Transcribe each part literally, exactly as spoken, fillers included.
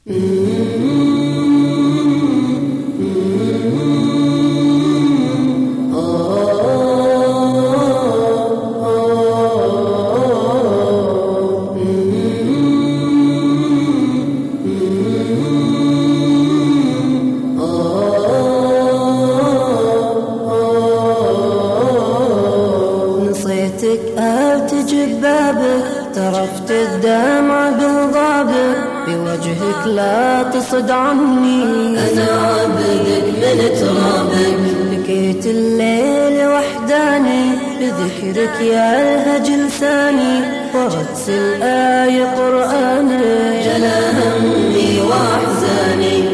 نصيتك أرتجب بابك، طرفت الدمع بالضابك، بوجهك لا تصد عني، أنا عبدك من ترابك. بكيت الليل وحداني، بذكرك يلهج لساني، وارسل آية قرآنك جلا همي وأحزاني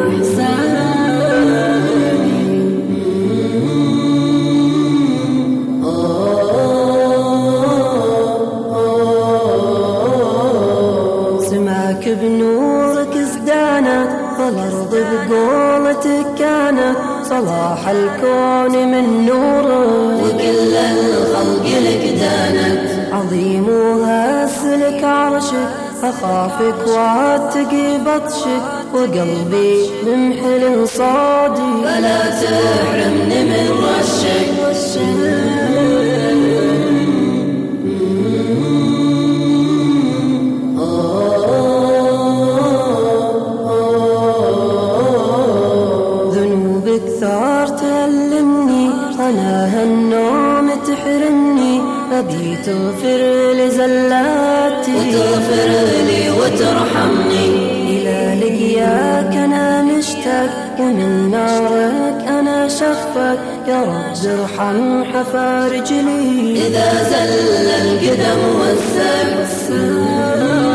سماك بنورك ازدانت، والأرض بقولتك كانت، صلاح الكون من نورك، وكل الخلق لك دانت. عظيم وهاسلك عرشك، أخافك واتقي بطشك، وقلبي بمحل صادي، فلا تحرمني من رشك. ذنوبك ثار تألمني، أنا هالنوم تحرمني، أبي تغفر لزلاتي، وتغفر لي وترحمني. إلى لقياك أنا مشتاق، من نارك أنا شفاك، يا رب ارحم حفا رجلي إذا زل القدم والساق.